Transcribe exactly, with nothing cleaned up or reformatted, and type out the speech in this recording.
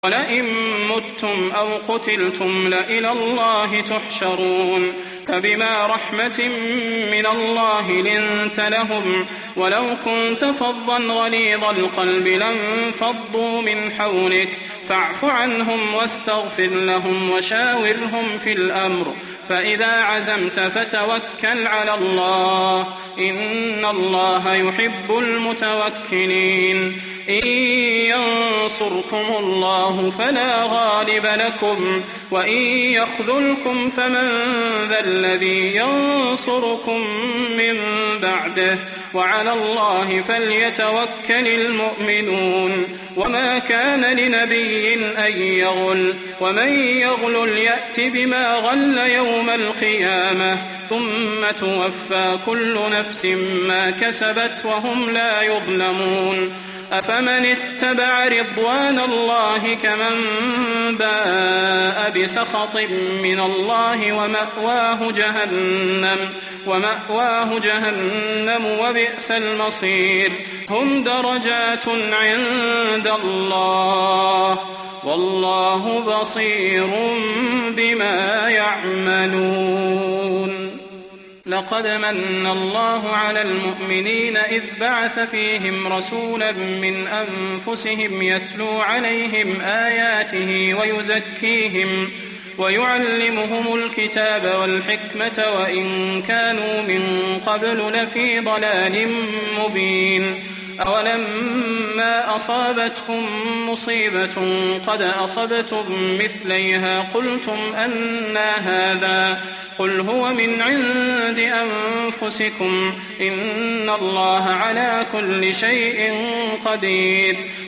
ولئن متم أو قتلتم لإلى الله تحشرون فبما رحمة من الله لنت لهم ولو كنت فظا غليظ القلب لانفضوا من حولك فاعف عنهم واستغفر لهم وشاورهم في الأمر فإذا عزمت فتوكل على الله إن الله يحب المتوكلين إن ينصركم الله فلا غالب لكم وإن يخذلكم فمن ذا الذي ينصركم من بعده وعلى الله فليتوكل المؤمنون وما كان لنبي أن يغل ومن يغل يأت بما غل يوم القيامة ثم توفى كل نفس ما كسبت وهم لا يظلمون أفمن اتبع رضوان الله كمن باء بسخط من الله ومأواه جهنم ومأواه جهنم وبئس المصير هم درجات عند الله والله بصير بما يعملون لقد من الله على المؤمنين إذ بعث فيهم رسولا من أنفسهم يتلو عليهم آياته ويزكيهم ويعلمهم الكتاب والحكمة وإن كانوا من قبل لفي ضلال مبين أولما أصابتهم مصيبة قد أصبتم مثليها قلتم أنى هذا قل هو من عند أنفسكم إن الله على كل شيء قدير